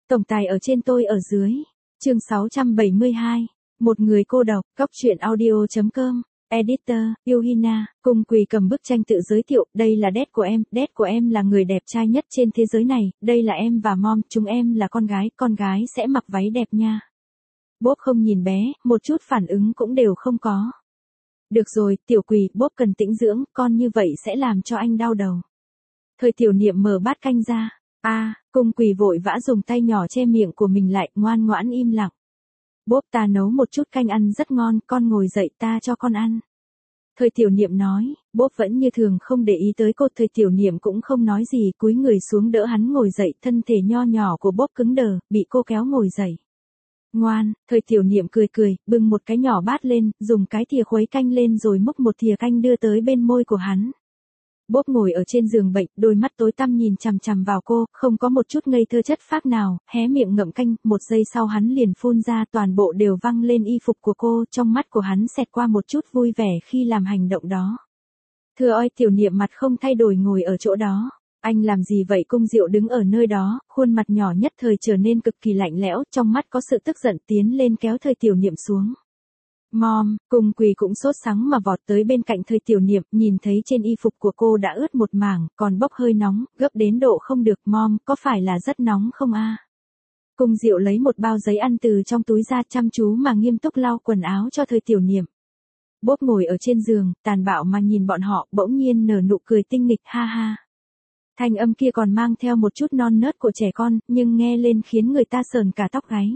Tổng tài ở trên tôi ở dưới. Chương 672. Một người cô độc. Góc truyện audio.com. Editor, Yuhina, Cung Quỳ cầm bức tranh tự giới thiệu, đây là dad của em là người đẹp trai nhất trên thế giới này, đây là em và mom, chúng em là con gái sẽ mặc váy đẹp nha. Bob không nhìn bé, một chút phản ứng cũng đều không có. Được rồi, tiểu Quỳ, Bob cần tĩnh dưỡng, con như vậy sẽ làm cho anh đau đầu. Thời tiểu niệm mở bát canh ra. Cung Quỳ vội vã dùng tay nhỏ che miệng của mình lại, ngoan ngoãn im lặng. Bob, ta nấu một chút canh ăn rất ngon, con ngồi dậy ta cho con ăn. Thời tiểu niệm nói, Bob vẫn như thường không để ý tới cô, thời tiểu niệm cũng không nói gì, cúi người xuống đỡ hắn ngồi dậy, thân thể nho nhỏ của Bob cứng đờ, bị cô kéo ngồi dậy. Ngoan, thời tiểu niệm cười, bưng một cái nhỏ bát lên, dùng cái thìa khuấy canh lên rồi múc một thìa canh đưa tới bên môi của hắn. Bob ngồi ở trên giường bệnh, đôi mắt tối tăm nhìn chằm chằm vào cô, không có một chút ngây thơ chất phác nào, hé miệng ngậm canh, một giây sau hắn liền phun ra, toàn bộ đều văng lên y phục của cô, trong mắt của hắn xẹt qua một chút vui vẻ khi làm hành động đó. Thưa ơi, tiểu niệm mặt không thay đổi ngồi ở chỗ đó. Anh làm gì vậy? Cung Diệu đứng ở nơi đó, khuôn mặt nhỏ nhất thời trở nên cực kỳ lạnh lẽo, trong mắt có sự tức giận, tiến lên kéo thời tiểu niệm xuống. Mom, Cung Quỳ cũng sốt sắng mà vọt tới bên cạnh thời tiểu niệm, nhìn thấy trên y phục của cô đã ướt một mảng, còn bốc hơi nóng, gấp đến độ không được. Mom, có phải là rất nóng không a? Cung Diệu lấy một bao giấy ăn từ trong túi ra, chăm chú mà nghiêm túc lau quần áo cho thời tiểu niệm. Bob ngồi ở trên giường, tàn bạo mà nhìn bọn họ, bỗng nhiên nở nụ cười tinh nghịch, ha ha. Thanh âm kia còn mang theo một chút non nớt của trẻ con, nhưng nghe lên khiến người ta sờn cả tóc gáy.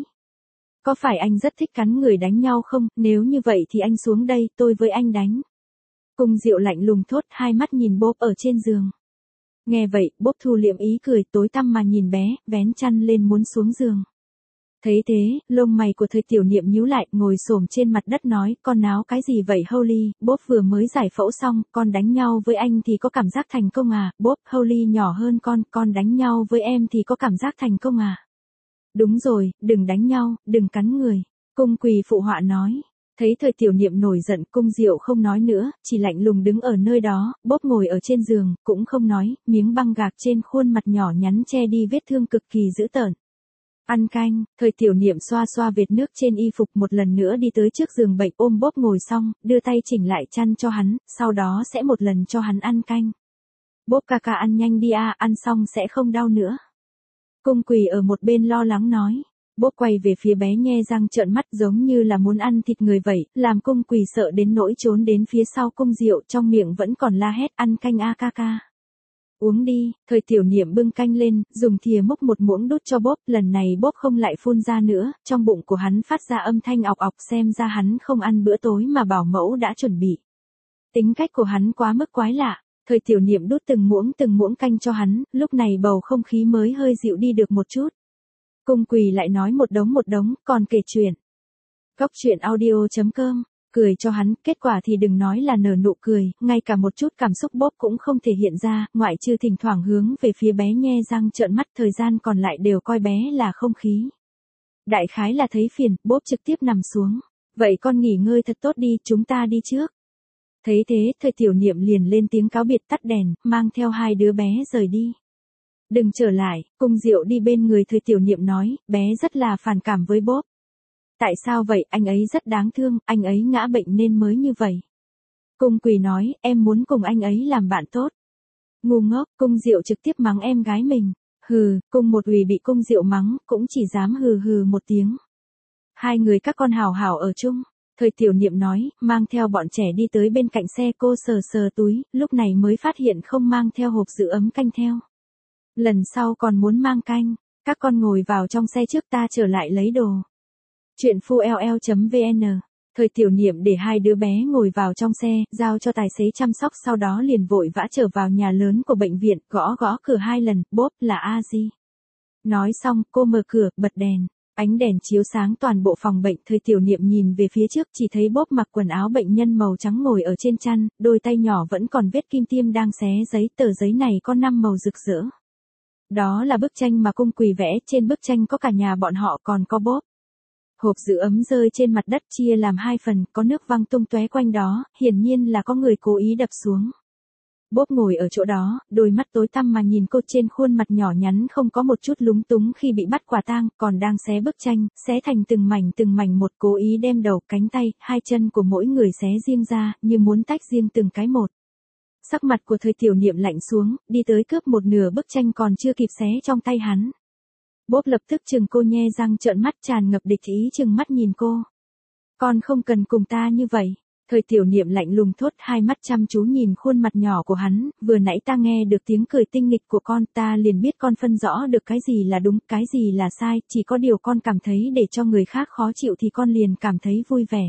Có phải anh rất thích cắn người đánh nhau không? Nếu như vậy thì anh xuống đây, tôi với anh đánh. Cung Diệu lạnh lùng thốt, hai mắt nhìn Bob ở trên giường. Nghe vậy, Bob thu liệm ý cười, tối tăm mà nhìn bé, vén chăn lên muốn xuống giường. Thấy thế, lông mày của thời tiểu niệm nhíu lại, ngồi xổm trên mặt đất nói, con náo cái gì vậy Holly? Bob vừa mới giải phẫu xong, con đánh nhau với anh thì có cảm giác thành công à? Bob, Holly nhỏ hơn con đánh nhau với em thì có cảm giác thành công à? Đúng rồi, đừng đánh nhau, đừng cắn người. Cung Quỳ phụ họa nói. Thấy thời tiểu niệm nổi giận, Cung Diệu không nói nữa, chỉ lạnh lùng đứng ở nơi đó. Bob ngồi ở trên giường, cũng không nói, miếng băng gạc trên khuôn mặt nhỏ nhắn che đi vết thương cực kỳ dữ tợn. Ăn canh, thời tiểu niệm xoa xoa vệt nước trên y phục, một lần nữa đi tới trước giường bệnh, ôm Bob ngồi xong, đưa tay chỉnh lại chăn cho hắn, sau đó sẽ một lần cho hắn ăn canh. Bob ca ca ăn nhanh đi a, ăn xong sẽ không đau nữa. Cung Quỳ ở một bên lo lắng nói. Bob quay về phía bé nhe răng trợn mắt giống như là muốn ăn thịt người vậy, làm Cung Quỳ sợ đến nỗi trốn đến phía sau Cung Diệu, trong miệng vẫn còn la hét, ăn canh a ca ca. Uống đi, thời tiểu niệm bưng canh lên, dùng thìa múc một muỗng đút cho Bob, lần này Bob không lại phun ra nữa, trong bụng của hắn phát ra âm thanh ọc ọc, xem ra hắn không ăn bữa tối mà bảo mẫu đã chuẩn bị. Tính cách của hắn quá mức quái lạ, thời tiểu niệm đút từng muỗng canh cho hắn, lúc này bầu không khí mới hơi dịu đi được một chút. Cung Quỳ lại nói một đống, còn kể chuyện. Góc truyện audio.com. Cười cho hắn, kết quả thì đừng nói là nở nụ cười, ngay cả một chút cảm xúc Bob cũng không thể hiện ra, ngoại trừ thỉnh thoảng hướng về phía bé nhe răng trợn mắt, thời gian còn lại đều coi bé là không khí. Đại khái là thấy phiền, Bob trực tiếp nằm xuống. Vậy con nghỉ ngơi thật tốt đi, chúng ta đi trước. Thấy thế, thời tiểu niệm liền lên tiếng cáo biệt, tắt đèn, mang theo hai đứa bé rời đi. Đừng trở lại, Cung Diệu đi bên người thời tiểu niệm nói, bé rất là phản cảm với Bob. Tại sao vậy? Anh ấy rất đáng thương, anh ấy ngã bệnh nên mới như vậy. Cung Quỳ nói, em muốn cùng anh ấy làm bạn tốt. Ngu ngốc, Cung Diệu trực tiếp mắng em gái mình. Hừ, Cung Một Uy bị Cung Diệu mắng, cũng chỉ dám hừ hừ một tiếng. Hai người các con hào hào ở chung. Thời tiểu niệm nói, mang theo bọn trẻ đi tới bên cạnh xe, cô sờ sờ túi, lúc này mới phát hiện không mang theo hộp giữ ấm canh theo. Lần sau còn muốn mang canh, các con ngồi vào trong xe trước, ta trở lại lấy đồ. Chuyện full.vn. Thời tiểu niệm để hai đứa bé ngồi vào trong xe, giao cho tài xế chăm sóc, sau đó liền vội vã trở vào nhà lớn của bệnh viện, gõ cửa 2 lần, Bob, là a di. Nói xong, cô mở cửa, bật đèn. Ánh đèn chiếu sáng toàn bộ phòng bệnh, thời tiểu niệm nhìn về phía trước, chỉ thấy Bob mặc quần áo bệnh nhân màu trắng ngồi ở trên chăn, đôi tay nhỏ vẫn còn vết kim tiêm đang xé giấy, tờ giấy này có 5 màu rực rỡ. Đó là bức tranh mà Cung Quỳ vẽ, trên bức tranh có cả nhà bọn họ, còn có Bob. Hộp giữ ấm rơi trên mặt đất, chia làm 2 phần, có nước văng tung tóe quanh đó, hiển nhiên là có người cố ý đập xuống. Bốp ngồi ở chỗ đó, đôi mắt tối tăm mà nhìn cô, trên khuôn mặt nhỏ nhắn không có một chút lúng túng khi bị bắt quả tang, còn đang xé bức tranh, xé thành từng mảnh một, cố ý đem đầu, cánh tay, hai chân của mỗi người xé riêng ra, như muốn tách riêng từng cái một. Sắc mặt của Thời Tiểu Niệm lạnh xuống, đi tới cướp một nửa bức tranh còn chưa kịp xé trong tay hắn. Bốp lập tức chừng cô, nhe răng trợn mắt, tràn ngập địch ý chừng mắt nhìn cô. Con không cần cùng ta như vậy. Thời Tiểu Niệm lạnh lùng thốt, hai mắt chăm chú nhìn khuôn mặt nhỏ của hắn, vừa nãy ta nghe được tiếng cười tinh nghịch của con, ta liền biết con phân rõ được cái gì là đúng, cái gì là sai, chỉ có điều con cảm thấy để cho người khác khó chịu thì con liền cảm thấy vui vẻ.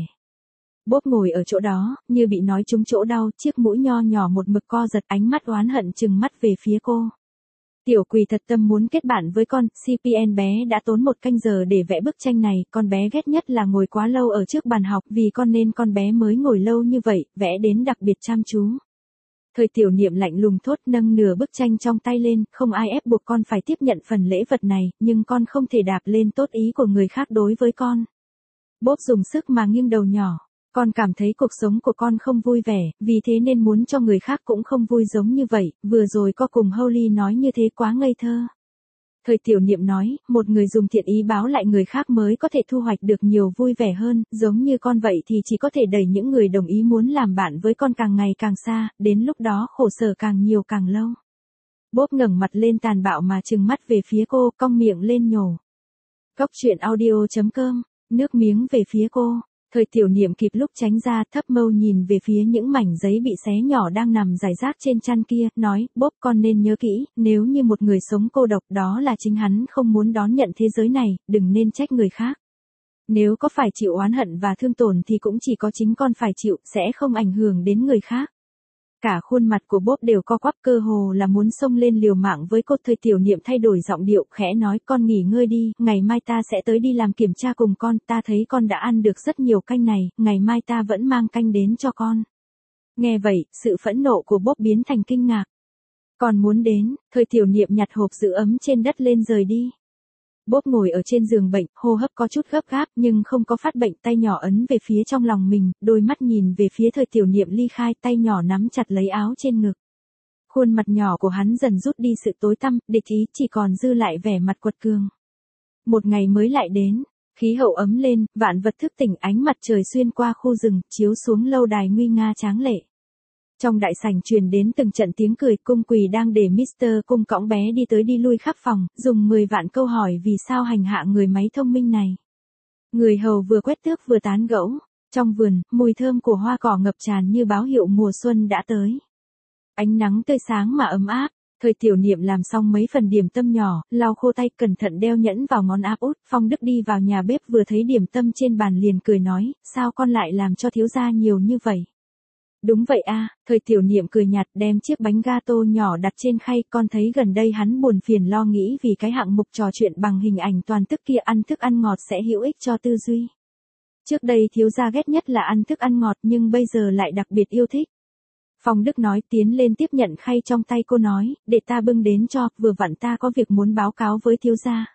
Bốp ngồi ở chỗ đó, như bị nói trúng chỗ đau, chiếc mũi nho nhỏ một mực co giật, ánh mắt oán hận chừng mắt về phía cô. Tiểu Quỳ thật tâm muốn kết bạn với con, CPN bé đã tốn 1 canh giờ để vẽ bức tranh này, con bé ghét nhất là ngồi quá lâu ở trước bàn học, vì con nên con bé mới ngồi lâu như vậy, vẽ đến đặc biệt chăm chú. Thời Tiểu Niệm lạnh lùng thốt, nâng nửa bức tranh trong tay lên, không ai ép buộc con phải tiếp nhận phần lễ vật này, nhưng con không thể đạp lên tốt ý của người khác đối với con. Bốp dùng sức mà nghiêng đầu nhỏ. Con cảm thấy cuộc sống của con không vui vẻ, vì thế nên muốn cho người khác cũng không vui giống như vậy, vừa rồi có cùng Holly nói như thế quá ngây thơ. Thời Tiểu Niệm nói, một người dùng thiện ý báo lại người khác mới có thể thu hoạch được nhiều vui vẻ hơn, giống như con vậy thì chỉ có thể đẩy những người đồng ý muốn làm bạn với con càng ngày càng xa, đến lúc đó khổ sở càng nhiều càng lâu. Bốp ngẩng mặt lên tàn bạo mà trừng mắt về phía cô, cong miệng lên nhổ. Cóc truyện audio.com, nước miếng về phía cô. Thời Tiểu Niệm kịp lúc tránh ra, thấp mâu nhìn về phía những mảnh giấy bị xé nhỏ đang nằm rải rác trên chăn kia, nói, Bốp con nên nhớ kỹ, nếu như một người sống cô độc đó là chính hắn không muốn đón nhận thế giới này, đừng nên trách người khác. Nếu có phải chịu oán hận và thương tổn thì cũng chỉ có chính con phải chịu, sẽ không ảnh hưởng đến người khác. Cả khuôn mặt của Bốp đều co quắp, cơ hồ là muốn xông lên liều mạng với cô. Thời Tiểu Niệm thay đổi giọng điệu, khẽ nói, con nghỉ ngơi đi, ngày mai ta sẽ tới đi làm kiểm tra cùng con, ta thấy con đã ăn được rất nhiều canh này, ngày mai ta vẫn mang canh đến cho con. Nghe vậy, sự phẫn nộ của Bốp biến thành kinh ngạc. Còn muốn đến, Thời Tiểu Niệm nhặt hộp giữ ấm trên đất lên rời đi. Bốp ngồi ở trên giường bệnh, hô hấp có chút gấp gáp nhưng không có phát bệnh, tay nhỏ ấn về phía trong lòng mình, đôi mắt nhìn về phía Thời Tiểu Niệm ly khai, tay nhỏ nắm chặt lấy áo trên ngực. Khuôn mặt nhỏ của hắn dần rút đi sự tối tăm, địch ý, chỉ còn dư lại vẻ mặt quật cường. Một ngày mới lại đến, khí hậu ấm lên, vạn vật thức tỉnh, ánh mặt trời xuyên qua khu rừng, chiếu xuống lâu đài nguy nga tráng lệ. Trong đại sảnh truyền đến từng trận tiếng cười, Cung Quỳ đang để Mr. Cung cõng bé đi tới đi lui khắp phòng, dùng 10 vạn câu hỏi vì sao hành hạ người máy thông minh này. Người hầu vừa quét tước vừa tán gẫu. Trong vườn, mùi thơm của hoa cỏ ngập tràn như báo hiệu mùa xuân đã tới. Ánh nắng tươi sáng mà ấm áp. Thời Tiểu Niệm làm xong mấy phần điểm tâm nhỏ, lau khô tay, cẩn thận đeo nhẫn vào ngón áp út. Phong Đức đi vào nhà bếp vừa thấy điểm tâm trên bàn liền cười nói, sao con lại làm cho thiếu gia nhiều như vậy? Đúng vậy a, Thời Tiểu Niệm cười nhạt, đem chiếc bánh gato nhỏ đặt trên khay, con thấy gần đây hắn buồn phiền lo nghĩ vì cái hạng mục trò chuyện bằng hình ảnh toàn tức kia, ăn thức ăn ngọt sẽ hữu ích cho tư duy. Trước đây thiếu gia ghét nhất là ăn thức ăn ngọt nhưng bây giờ lại đặc biệt yêu thích. Phong Đức nói, tiến lên tiếp nhận khay trong tay cô, nói, để ta bưng đến cho, vừa vặn ta có việc muốn báo cáo với thiếu gia.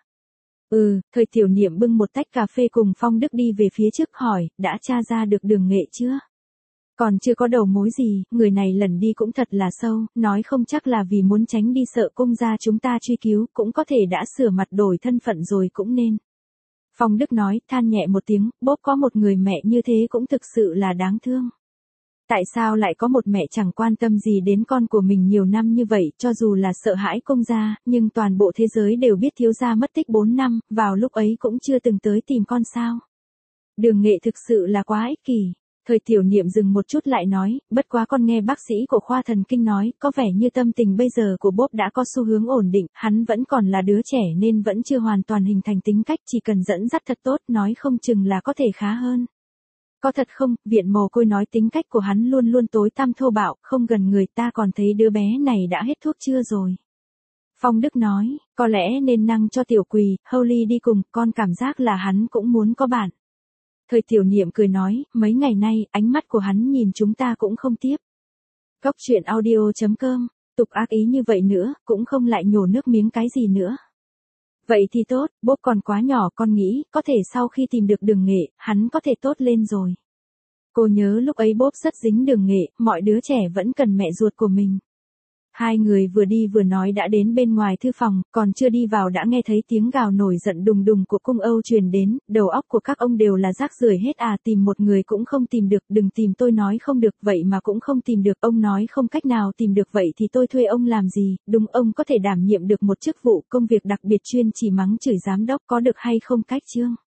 Thời Tiểu Niệm bưng một tách cà phê cùng Phong Đức đi về phía trước, hỏi, đã tra ra được Đường Nghệ chưa? Còn chưa có đầu mối gì, người này lần đi cũng thật là sâu, nói không chắc là vì muốn tránh đi sợ Cung gia chúng ta truy cứu, cũng có thể đã sửa mặt đổi thân phận rồi cũng nên. Phong Đức nói, than nhẹ một tiếng, Bốp có một người mẹ như thế cũng thực sự là đáng thương. Tại sao lại có một mẹ chẳng quan tâm gì đến con của mình nhiều năm như vậy, cho dù là sợ hãi Cung gia, nhưng toàn bộ thế giới đều biết thiếu gia mất tích 4 năm, vào lúc ấy cũng chưa từng tới tìm con sao. Đường Nghệ thực sự là quá ích kỷ. Thời Tiểu Niệm dừng một chút lại nói, bất quá con nghe bác sĩ của khoa thần kinh nói, có vẻ như tâm tình bây giờ của Bốp đã có xu hướng ổn định, hắn vẫn còn là đứa trẻ nên vẫn chưa hoàn toàn hình thành tính cách, chỉ cần dẫn dắt thật tốt, nói không chừng là có thể khá hơn. Có thật không? Viện Mồ Côi nói tính cách của hắn luôn luôn tối tăm thô bạo, không gần người, ta còn thấy đứa bé này đã hết thuốc chưa rồi. Phong Đức nói, có lẽ nên năng cho Tiểu Quỳ, Holly đi cùng, con cảm giác là hắn cũng muốn có bạn. Thời Tiểu Niệm cười nói, mấy ngày nay, ánh mắt của hắn nhìn chúng ta cũng không tiếp. Cóc truyện audio.com, tục ác ý như vậy nữa, cũng không lại nhổ nước miếng cái gì nữa. Vậy thì tốt, Bốp còn quá nhỏ, con nghĩ, có thể sau khi tìm được Đường Nghệ, hắn có thể tốt lên rồi. Cô nhớ lúc ấy Bốp rất dính Đường Nghệ, mọi đứa trẻ vẫn cần mẹ ruột của mình. Hai người vừa đi vừa nói đã đến bên ngoài thư phòng, còn chưa đi vào đã nghe thấy tiếng gào nổi giận đùng đùng của cung Âu truyền đến, đầu óc của các ông đều là rác rưởi hết à, tìm một người cũng không tìm được, đừng tìm tôi nói không được vậy mà cũng không tìm được, ông nói không cách nào tìm được vậy thì tôi thuê ông làm gì, đúng ông có thể đảm nhiệm được một chức vụ công việc đặc biệt chuyên chỉ mắng chửi giám đốc có được hay không cách chương.